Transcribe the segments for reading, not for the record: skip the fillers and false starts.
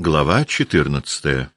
Глава 14.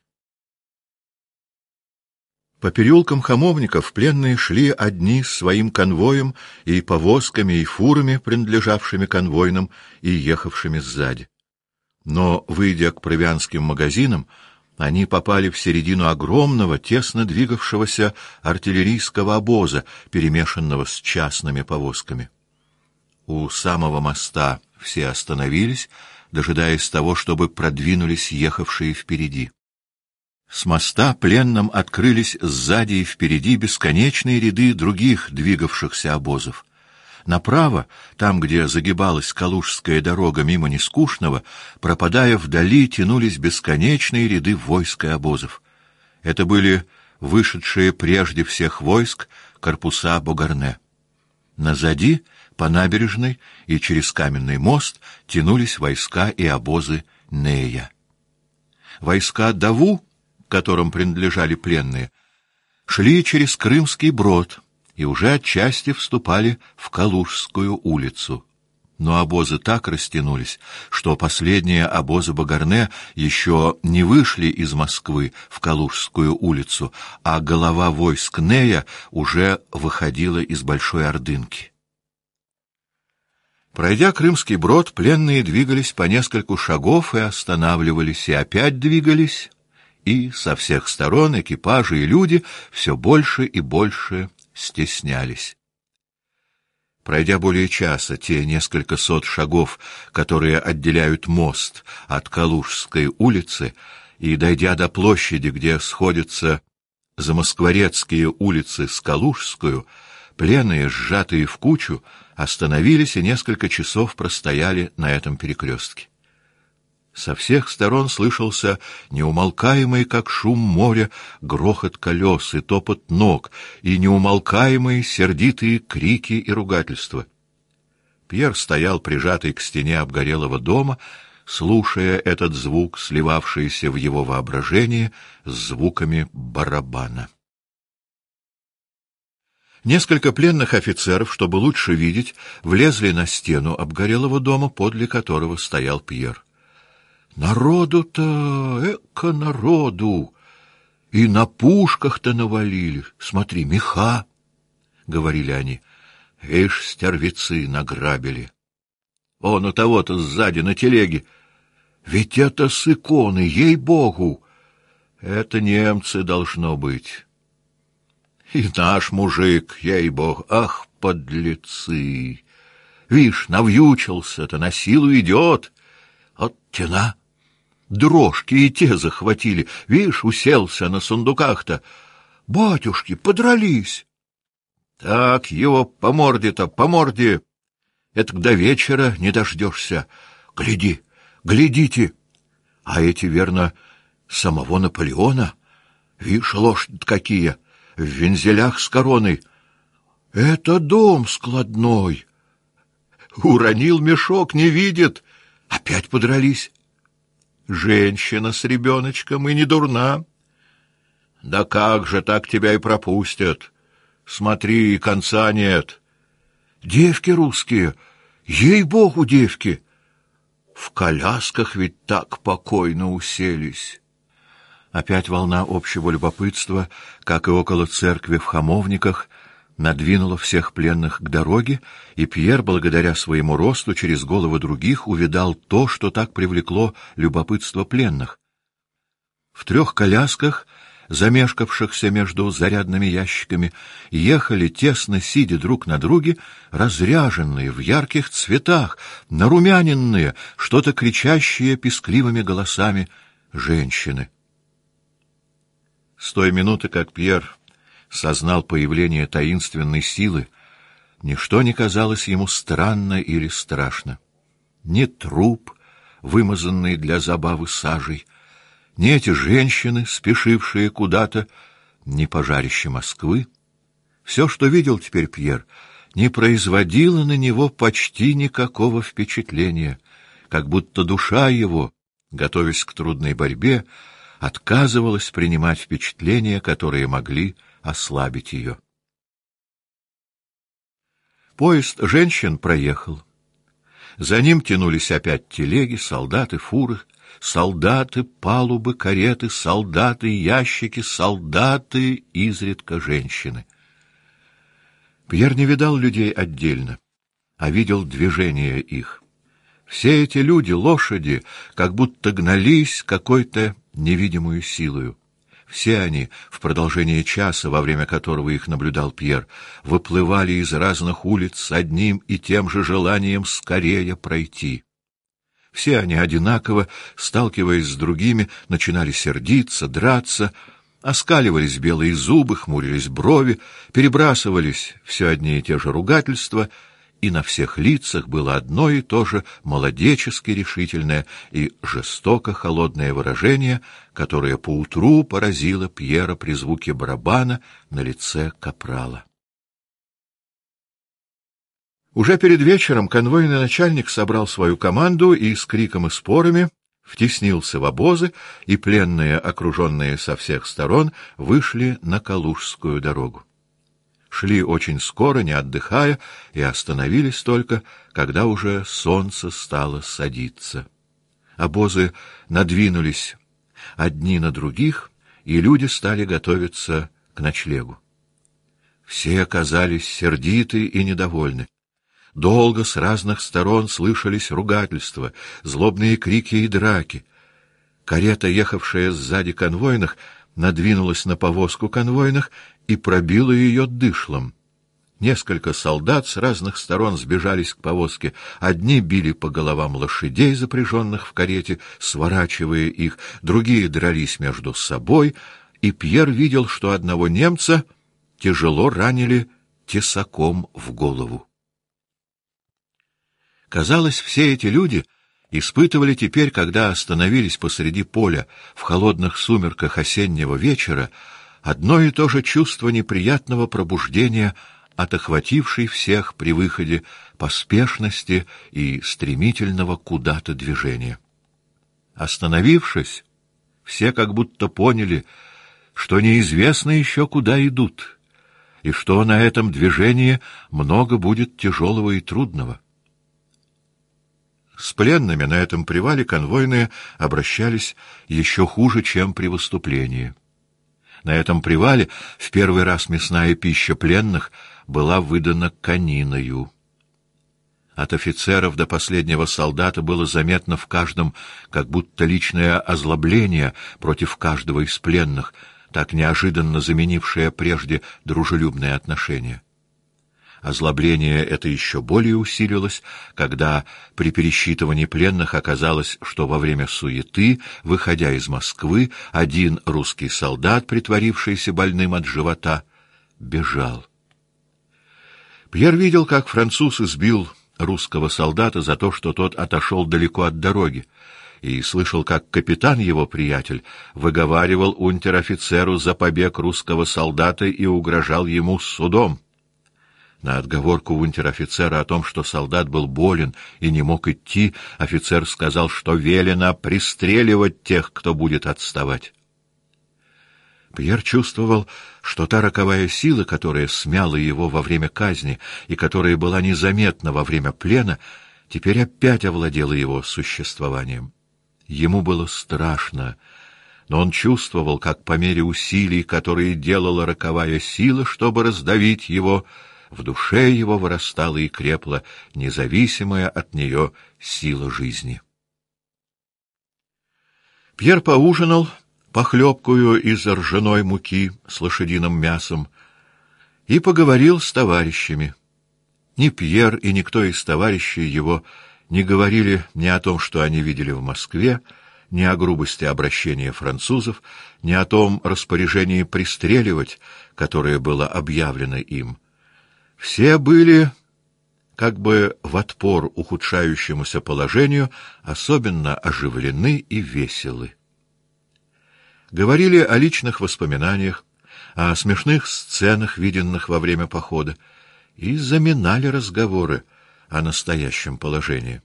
По переулкам Хамовников пленные шли одни с своим конвоем и повозками и фурами, принадлежавшими конвойным и ехавшими сзади. Но, выйдя к провианским магазинам, они попали в середину огромного, тесно двигавшегося артиллерийского обоза, перемешанного с частными повозками. У самого моста все остановились, дожидаясь того, чтобы продвинулись ехавшие впереди. С моста пленным открылись сзади и впереди бесконечные ряды других двигавшихся обозов. Направо, там, где загибалась Калужская дорога мимо Нескучного, пропадая вдали, тянулись бесконечные ряды войск и обозов. Это были вышедшие прежде всех войск корпуса Богарне. Назади, по набережной и через каменный мост, тянулись войска и обозы Нея. Войска Даву, которым принадлежали пленные, шли через Крымский брод и уже отчасти вступали в Калужскую улицу. Но обозы так растянулись, что последние обозы Богарне еще не вышли из Москвы в Калужскую улицу, а голова войск Нея уже выходила из Большой Ордынки. Пройдя Крымский брод, пленные двигались по нескольку шагов и останавливались, и опять двигались, и со всех сторон экипажи и люди все больше и больше стеснялись. Пройдя более часа те несколько сот шагов, которые отделяют мост от Калужской улицы, и дойдя до площади, где сходятся Замоскворецкие улицы с Калужскую, пленные, сжатые в кучу, остановились и несколько часов простояли на этом перекрестке. Со всех сторон слышался неумолкаемый, как шум моря, грохот колес и топот ног, и неумолкаемые сердитые крики и ругательства. Пьер стоял прижатый к стене обгорелого дома, слушая этот звук, сливавшийся в его воображении с звуками барабана. Несколько пленных офицеров, чтобы лучше видеть, влезли на стену обгорелого дома, подле которого стоял Пьер. Народу-то, эко народу! И на пушках-то навалили. Смотри, меха, — говорили они. Ишь, стервецы награбили. Он у того-то сзади на телеге. Ведь это с иконы, ей-богу! Это немцы должно быть. И наш мужик, ей-бог, ах, подлецы! Вишь, навьючился-то, на силу идет. От тена. Дрожки и те захватили. Вишь, уселся на сундуках-то. Батюшки, подрались. Так его по морде-то, по морде. Это до вечера не дождешься. Гляди, глядите. А эти, верно, самого Наполеона. Вишь, лошадь какие, в вензелях с короной. Это дом складной. Уронил мешок, не видит. Опять подрались. Женщина с ребеночком и не дурна. Да как же так тебя и пропустят? Смотри, конца нет. Девки русские, ей-богу, девки. В колясках ведь так покойно уселись. Опять волна общего любопытства, как и около церкви в Хамовниках, надвинула всех пленных к дороге, и Пьер, благодаря своему росту, через головы других увидал то, что так привлекло любопытство пленных. В 3 колясках, замешкавшихся между зарядными ящиками, ехали, тесно сидя друг на друге, разряженные, в ярких цветах, нарумяненные, что-то кричащие пескливыми голосами женщины. С той минуты, как Пьер сознал появление таинственной силы, ничто не казалось ему странно или страшно. Ни труп, вымазанный для забавы сажей, ни эти женщины, спешившие куда-то, ни пожарище Москвы. Все, что видел теперь Пьер, не производило на него почти никакого впечатления, как будто душа его, готовясь к трудной борьбе, отказывалась принимать впечатления, которые могли ослабить ее. Поезд женщин проехал. За ним тянулись опять телеги, солдаты, фуры, солдаты, палубы, кареты, солдаты, ящики, солдаты, изредка женщины. Пьер не видал людей отдельно, а видел движение их. Все эти люди, лошади, как будто гнались какой-то невидимую силою. Все они, в продолжение часа, во время которого их наблюдал Пьер, выплывали из разных улиц с одним и тем же желанием скорее пройти. Все они одинаково, сталкиваясь с другими, начинали сердиться, драться, оскаливались белые зубы, хмурились брови, перебрасывались все одни и те же ругательства, и на всех лицах было одно и то же молодечески решительное и жестоко холодное выражение, которое поутру поразило Пьера при звуке барабана на лице капрала. Уже перед вечером конвойный начальник собрал свою команду и с криком и спорами втеснился в обозы, и пленные, окруженные со всех сторон, вышли на Калужскую дорогу. Шли очень скоро, не отдыхая, и остановились только, когда уже солнце стало садиться. Обозы надвинулись одни на других, и люди стали готовиться к ночлегу. Все оказались сердиты и недовольны. Долго с разных сторон слышались ругательства, злобные крики и драки. Карета, ехавшая сзади конвойных, надвинулась на повозку конвойных и пробила ее дышлом. Несколько солдат с разных сторон сбежались к повозке. Одни били по головам лошадей, запряженных в карете, сворачивая их, другие дрались между собой, и Пьер видел, что одного немца тяжело ранили тесаком в голову. Казалось, все эти люди испытывали теперь, когда остановились посреди поля в холодных сумерках осеннего вечера, одно и то же чувство неприятного пробуждения от охватившей всех при выходе поспешности и стремительного куда-то движения. Остановившись, все как будто поняли, что неизвестно еще куда идут, и что на этом движении много будет тяжелого и трудного. С пленными на этом привале конвойные обращались еще хуже, чем при выступлении. На этом привале в первый раз мясная пища пленных была выдана кониною. От офицеров до последнего солдата было заметно в каждом как будто личное озлобление против каждого из пленных, так неожиданно заменившее прежде дружелюбные отношения. Озлобление это еще более усилилось, когда при пересчитывании пленных оказалось, что во время суеты, выходя из Москвы, один русский солдат, притворившийся больным от живота, бежал. Пьер видел, как француз избил русского солдата за то, что тот отошел далеко от дороги, и слышал, как капитан, его приятель, выговаривал унтер-офицеру за побег русского солдата и угрожал ему судом. На отговорку унтер-офицера о том, что солдат был болен и не мог идти, офицер сказал, что велено пристреливать тех, кто будет отставать. Пьер чувствовал, что та роковая сила, которая смяла его во время казни и которая была незаметна во время плена, теперь опять овладела его существованием. Ему было страшно, но он чувствовал, как по мере усилий, которые делала роковая сила, чтобы раздавить его, в душе его вырастала и крепла независимая от нее сила жизни. Пьер поужинал похлебкую из ржаной муки с лошадиным мясом и поговорил с товарищами. Ни Пьер и никто из товарищей его не говорили ни о том, что они видели в Москве, ни о грубости обращения французов, ни о том распоряжении пристреливать, которое было объявлено им. Все были как бы в отпор ухудшающемуся положению особенно оживлены и веселы. Говорили о личных воспоминаниях, о смешных сценах, виденных во время похода, и заминали разговоры о настоящем положении.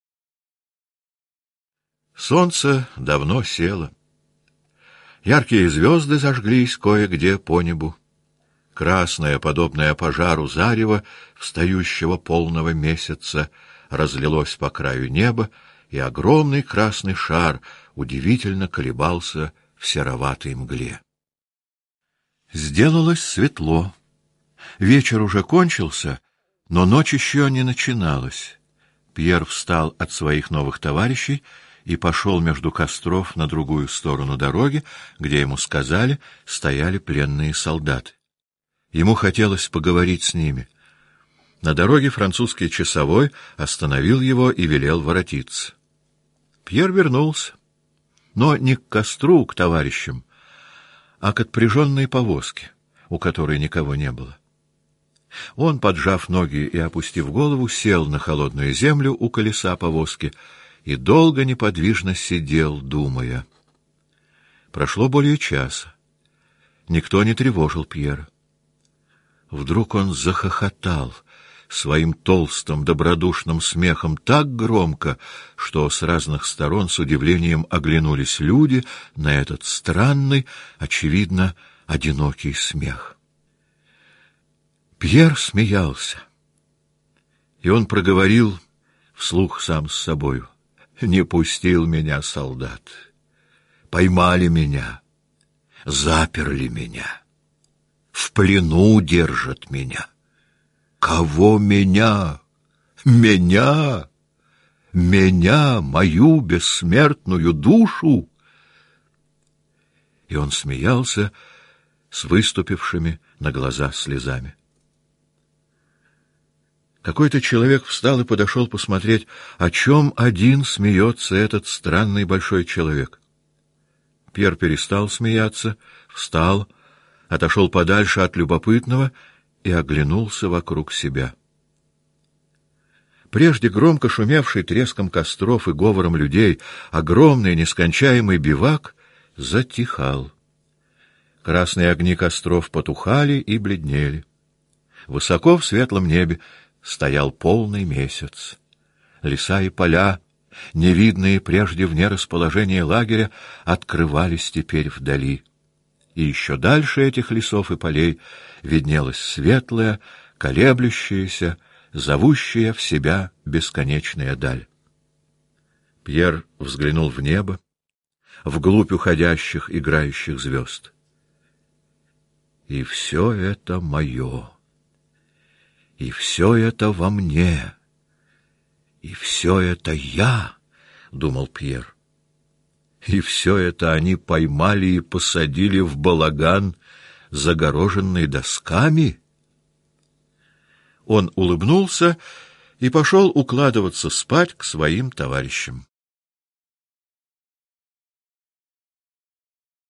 Солнце давно село. Яркие звезды зажглись кое-где по небу. Красное, подобное пожару зарево встающего полного месяца, разлилось по краю неба и огромный красный шар удивительно колебался в сероватой мгле. Сделалось светло. Вечер уже кончился, но ночь еще не начиналась. Пьер встал от своих новых товарищей и пошел между костров на другую сторону дороги, где ему сказали, стояли пленные солдаты. Ему хотелось поговорить с ними. На дороге французский часовой остановил его и велел воротиться. Пьер вернулся, но не к костру, к товарищам, а к отпряженной повозке, у которой никого не было. Он, поджав ноги и опустив голову, сел на холодную землю у колеса повозки и долго неподвижно сидел, думая. Прошло более часа. Никто не тревожил Пьера. Вдруг он захохотал своим толстым, добродушным смехом так громко, что с разных сторон с удивлением оглянулись люди на этот странный, очевидно, одинокий смех. Пьер смеялся, и он проговорил вслух сам с собою: «Не пустил меня солдат, поймали меня, заперли меня, в плену держат меня. Кого меня? Меня? Меня, мою бессмертную душу?» И он смеялся с выступившими на глаза слезами. Какой-то человек встал и подошел посмотреть, о чем один смеется этот странный большой человек. Пьер перестал смеяться, встал, отошел подальше от любопытного и оглянулся вокруг себя. Прежде громко шумевший треском костров и говором людей огромный нескончаемый бивак затихал. Красные огни костров потухали и бледнели. Высоко в светлом небе стоял полный месяц. Леса и поля, невидные прежде вне расположения лагеря, открывались теперь вдали. И еще дальше этих лесов и полей виднелась светлая, колеблющаяся, зовущая в себя бесконечная даль. Пьер взглянул в небо, вглубь уходящих, играющих звезд. И все это мое. И все это во мне, и все это я, — думал Пьер. И все это они поймали и посадили в балаган, загороженный досками. Он улыбнулся и пошел укладываться спать к своим товарищам.